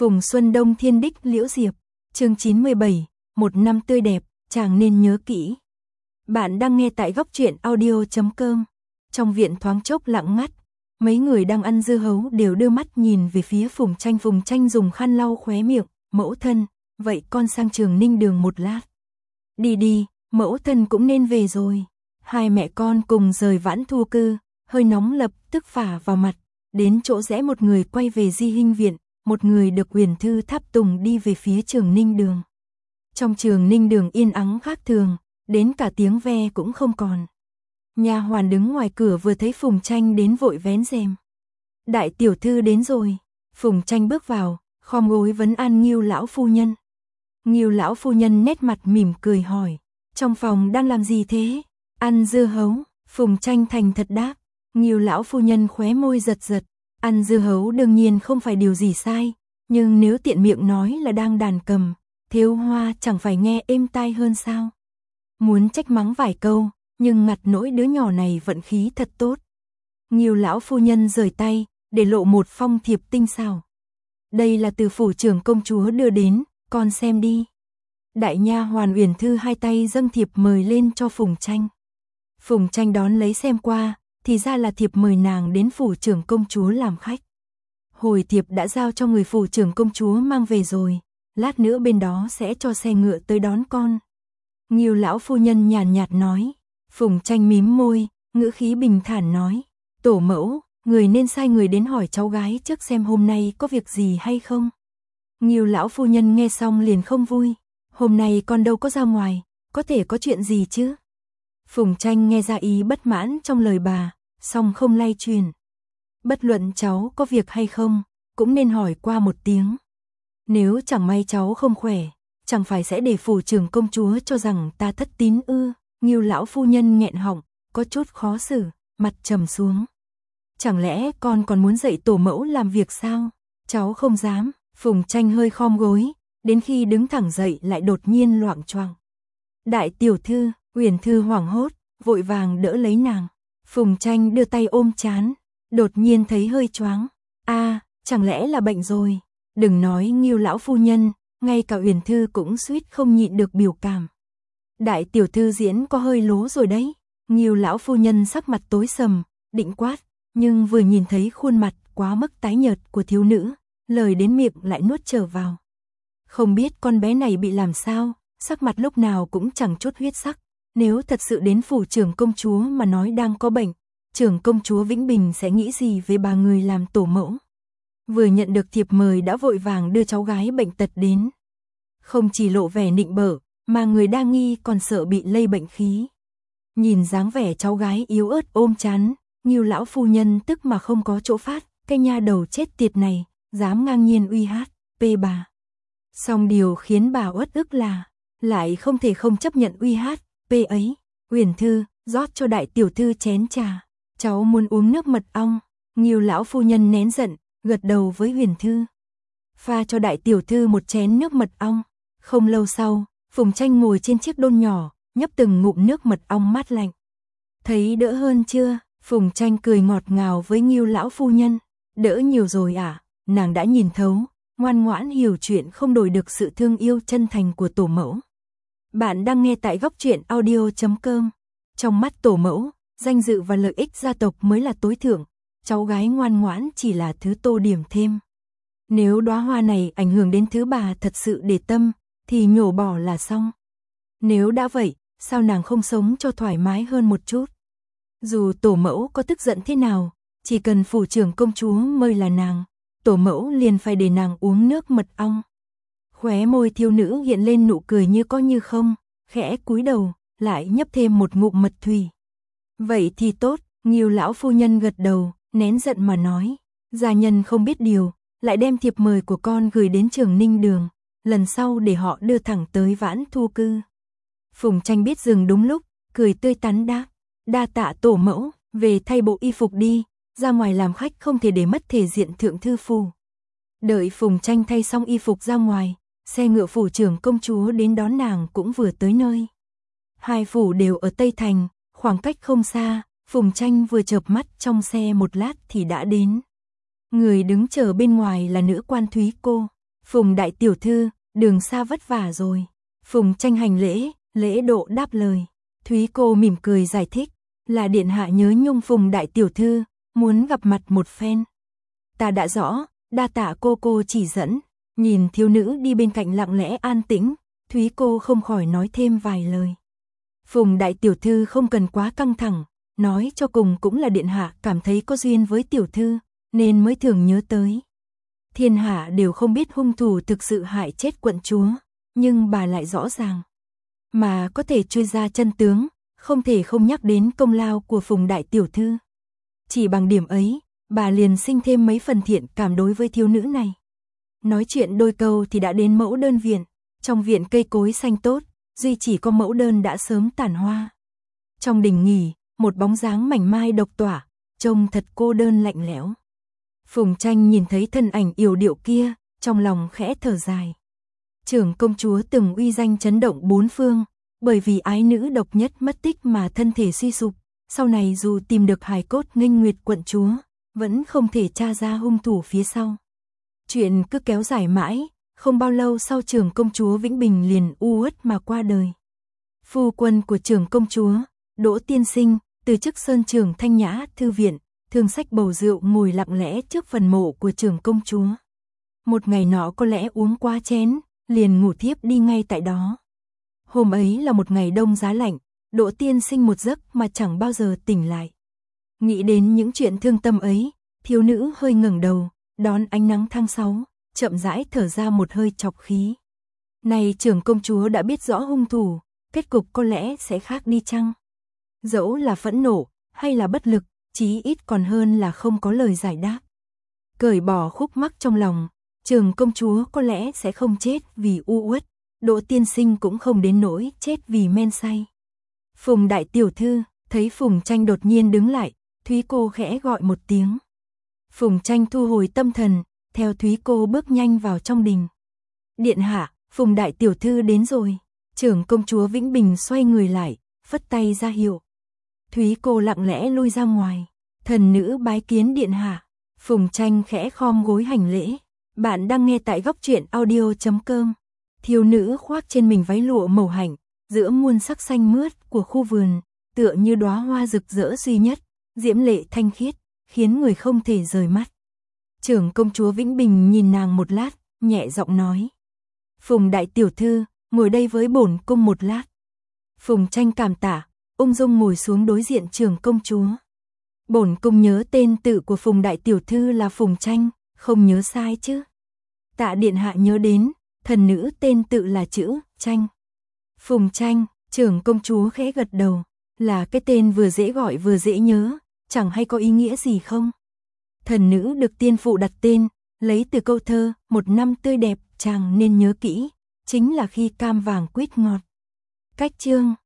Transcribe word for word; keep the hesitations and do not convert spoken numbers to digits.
Phùng Xuân Đông Thiên Đích Liễu Diệp, chương chín mươi bảy, một năm tươi đẹp, chàng nên nhớ kỹ. Bạn đang nghe tại góc truyện audio chấm com. Trong viện thoáng chốc lặng ngắt, mấy người đang ăn dưa hấu đều đưa mắt nhìn về phía Phùng Tranh. Phùng Tranh dùng khăn lau khóe miệng, mẫu thân, vậy con sang Trường Ninh Đường một lát. Đi đi, mẫu thân cũng nên về rồi. Hai mẹ con cùng rời Vãn Thu Cư, hơi nóng lập tức phả vào mặt, đến chỗ rẽ một người quay về Di Hinh Viện, một người được Huyền Thư tháp tùng đi về phía Trường Ninh Đường. Trong Trường Ninh Đường yên ắng khác thường, đến cả tiếng ve cũng không còn. Nha hoàn đứng ngoài cửa vừa thấy Phùng Tranh đến vội vén rèm. Đại tiểu thư đến rồi. Phùng Tranh bước vào, khom gối vấn an Ngưu lão phu nhân. Ngưu lão phu nhân nét mặt mỉm cười hỏi, trong phòng đang làm gì thế? Ăn dưa hấu. Phùng Tranh thành thật đáp. Ngưu lão phu nhân khóe môi giật giật. Ăn dưa hấu đương nhiên không phải điều gì sai, nhưng nếu tiện miệng nói là đang đàn cầm, Thiếu Hoa chẳng phải nghe êm tai hơn sao? Muốn trách mắng vài câu, nhưng ngặt nỗi đứa nhỏ này vận khí thật tốt. Ngưu lão phu nhân rời tay, để lộ một phong thiệp tinh xảo. Đây là từ phủ trưởng công chúa đưa đến, con xem đi. Đại nha hoàn Uyển Thư hai tay dâng thiệp mời lên cho Phùng Tranh. Phùng Tranh đón lấy xem qua, thì ra là thiệp mời nàng đến phủ trưởng công chúa làm khách. Hồi thiệp đã giao cho người phủ trưởng công chúa mang về rồi, lát nữa bên đó sẽ cho xe ngựa tới đón con. Ngưu lão phu nhân nhàn nhạt nói. Phùng Tranh mím môi, ngữ khí bình thản nói, tổ mẫu, người nên sai người đến hỏi cháu gái trước xem hôm nay có việc gì hay không. Ngưu lão phu nhân nghe xong liền không vui, hôm nay con đâu có ra ngoài, có thể có chuyện gì chứ? Phùng Tranh nghe ra ý bất mãn trong lời bà, song không lay truyền. Bất luận cháu có việc hay không, cũng nên hỏi qua một tiếng. Nếu chẳng may cháu không khỏe, chẳng phải sẽ để phủ trưởng công chúa cho rằng ta thất tín ư? Ngưu lão phu nhân nghẹn họng, có chút khó xử, mặt trầm xuống. Chẳng lẽ con còn muốn dạy tổ mẫu làm việc sao? Cháu không dám. Phùng Tranh hơi khom gối, đến khi đứng thẳng dậy lại đột nhiên loạng choạng. Đại tiểu thư, Uyển Thư hoảng hốt, vội vàng đỡ lấy nàng. Phùng Tranh đưa tay ôm trán, đột nhiên thấy hơi choáng. A, à, chẳng lẽ là bệnh rồi? Đừng nói Ngưu lão phu nhân, ngay cả Uyển Thư cũng suýt không nhịn được biểu cảm. Đại tiểu thư diễn có hơi lố rồi đấy. Ngưu lão phu nhân sắc mặt tối sầm, định quát, nhưng vừa nhìn thấy khuôn mặt quá mức tái nhợt của thiếu nữ, lời đến miệng lại nuốt trở vào. Không biết con bé này bị làm sao, sắc mặt lúc nào cũng chẳng chút huyết sắc. Nếu thật sự đến phủ trưởng công chúa mà nói đang có bệnh, trưởng công chúa Vĩnh Bình sẽ nghĩ gì về bà người làm tổ mẫu? Vừa nhận được thiệp mời đã vội vàng đưa cháu gái bệnh tật đến. Không chỉ lộ vẻ nịnh bợ, mà người đa nghi còn sợ bị lây bệnh khí. Nhìn dáng vẻ cháu gái yếu ớt ôm chán, Ngưu lão phu nhân tức mà không có chỗ phát, cái nha đầu chết tiệt này, dám ngang nhiên uy hát, pê bà. Song điều khiến bà uất ức là, lại không thể không chấp nhận uy hát, pê ấy. Uyển Thư, rót cho đại tiểu thư chén trà, cháu muốn uống nước mật ong. Ngưu lão phu nhân nén giận, gật đầu với Uyển Thư. Pha cho đại tiểu thư một chén nước mật ong. Không lâu sau, Phùng Tranh ngồi trên chiếc đôn nhỏ, nhấp từng ngụm nước mật ong mát lạnh. Thấy đỡ hơn chưa? Phùng Tranh cười ngọt ngào với Ngưu lão phu nhân. Đỡ nhiều rồi à? Nàng đã nhìn thấu, ngoan ngoãn hiểu chuyện không đổi được sự thương yêu chân thành của tổ mẫu. Bạn đang nghe tại góc truyện audio chấm com. Trong mắt tổ mẫu, danh dự và lợi ích gia tộc mới là tối thượng, cháu gái ngoan ngoãn chỉ là thứ tô điểm thêm. Nếu đóa hoa này ảnh hưởng đến thứ bà thật sự để tâm, thì nhổ bỏ là xong. Nếu đã vậy, sao nàng không sống cho thoải mái hơn một chút? Dù tổ mẫu có tức giận thế nào, chỉ cần phủ trưởng công chúa mời là nàng, tổ mẫu liền phải để nàng uống nước mật ong. Khóe môi thiếu nữ hiện lên nụ cười như có như không, khẽ cúi đầu, lại nhấp thêm một ngụm mật thủy. Vậy thì tốt. Ngưu lão phu nhân gật đầu, nén giận mà nói, gia nhân không biết điều, lại đem thiệp mời của con gửi đến Trường Ninh Đường, lần sau để họ đưa thẳng tới Vãn Thu Cư. Phùng Tranh biết dừng đúng lúc, cười tươi tắn đáp, đa tạ tổ mẫu, về thay bộ y phục đi, ra ngoài làm khách không thể để mất thể diện thượng thư phủ. Đợi Phùng Tranh thay xong y phục ra ngoài, xe ngựa phủ trưởng công chúa đến đón nàng cũng vừa tới nơi. Hai phủ đều ở Tây Thành, khoảng cách không xa, Phùng Tranh vừa chợp mắt trong xe một lát thì đã đến. Người đứng chờ bên ngoài là nữ quan Thúy Cô. Phùng đại tiểu thư, đường xa vất vả rồi. Phùng Tranh hành lễ, lễ độ đáp lời. Thúy cô mỉm cười giải thích, là điện hạ nhớ nhung Phùng đại tiểu thư, muốn gặp mặt một phen. Ta đã rõ, đa tạ cô cô chỉ dẫn. Nhìn thiếu nữ đi bên cạnh lặng lẽ an tĩnh, Thúy cô không khỏi nói thêm vài lời. Phùng đại tiểu thư không cần quá căng thẳng, nói cho cùng cũng là điện hạ cảm thấy có duyên với tiểu thư, nên mới thường nhớ tới. Thiên hạ đều không biết hung thủ thực sự hại chết quận chúa, nhưng bà lại rõ ràng. Mà có thể truy ra chân tướng, không thể không nhắc đến công lao của Phùng đại tiểu thư. Chỉ bằng điểm ấy, bà liền sinh thêm mấy phần thiện cảm đối với thiếu nữ này. Nói chuyện đôi câu thì đã đến mẫu đơn viện, trong viện cây cối xanh tốt, duy chỉ có mẫu đơn đã sớm tàn hoa. Trong đình nghỉ, một bóng dáng mảnh mai độc tỏa, trông thật cô đơn lạnh lẽo. Phùng Tranh nhìn thấy thân ảnh yểu điệu kia, trong lòng khẽ thở dài. Trưởng công chúa từng uy danh chấn động bốn phương, bởi vì ái nữ độc nhất mất tích mà thân thể suy sụp, sau này dù tìm được hài cốt Nghênh Nguyệt quận chúa, vẫn không thể tra ra hung thủ phía sau. Chuyện cứ kéo dài mãi, không bao lâu sau trưởng công chúa Vĩnh Bình liền u uất mà qua đời. Phu quân của trưởng công chúa, Đỗ tiên sinh, từ chức sơn trưởng Thanh Nhã thư viện, thường xách bầu rượu ngồi lặng lẽ trước phần mộ của trưởng công chúa. Một ngày nọ có lẽ uống qua chén, liền ngủ thiếp đi ngay tại đó. Hôm ấy là một ngày đông giá lạnh, Đỗ tiên sinh một giấc mà chẳng bao giờ tỉnh lại. Nghĩ đến những chuyện thương tâm ấy, thiếu nữ hơi ngẩng đầu, đón ánh nắng tháng sáu, chậm rãi thở ra một hơi trọc khí. Này trưởng công chúa đã biết rõ hung thủ, kết cục có lẽ sẽ khác đi chăng? Dẫu là phẫn nộ, hay là bất lực, chí ít còn hơn là không có lời giải đáp. Cởi bỏ khúc mắc trong lòng, trưởng công chúa có lẽ sẽ không chết vì u uất, Đỗ tiên sinh cũng không đến nỗi chết vì men say. Phùng đại tiểu thư, thấy Phùng Tranh đột nhiên đứng lại, Thúy cô khẽ gọi một tiếng. Phùng Tranh thu hồi tâm thần, theo Thúy cô bước nhanh vào trong đình. Điện hạ, Phùng đại tiểu thư đến rồi. Trưởng công chúa Vĩnh Bình xoay người lại, phất tay ra hiệu. Thúy cô lặng lẽ lui ra ngoài. Thần nữ bái kiến điện hạ. Phùng Tranh khẽ khom gối hành lễ. Bạn đang nghe tại góc truyện audio chấm com. Thiếu nữ khoác trên mình váy lụa màu hạnh, giữa muôn sắc xanh mướt của khu vườn, tựa như đóa hoa rực rỡ duy nhất, diễm lệ thanh khiết, khiến người không thể rời mắt. Trưởng công chúa Vĩnh Bình nhìn nàng một lát, nhẹ giọng nói. Phùng đại tiểu thư, ngồi đây với bổn cung một lát. Phùng Tranh cảm tạ, ung dung ngồi xuống đối diện trưởng công chúa. Bổn cung nhớ tên tự của Phùng đại tiểu thư là Phùng Tranh, không nhớ sai chứ? Tạ điện hạ nhớ đến, thần nữ tên tự là chữ Tranh. Phùng Tranh, trưởng công chúa khẽ gật đầu, là cái tên vừa dễ gọi vừa dễ nhớ, chẳng hay có ý nghĩa gì không? Thần nữ được tiên phụ đặt tên, lấy từ câu thơ, một năm tươi đẹp, chàng nên nhớ kỹ, chính là khi cam vàng quýt ngọt. Cách chương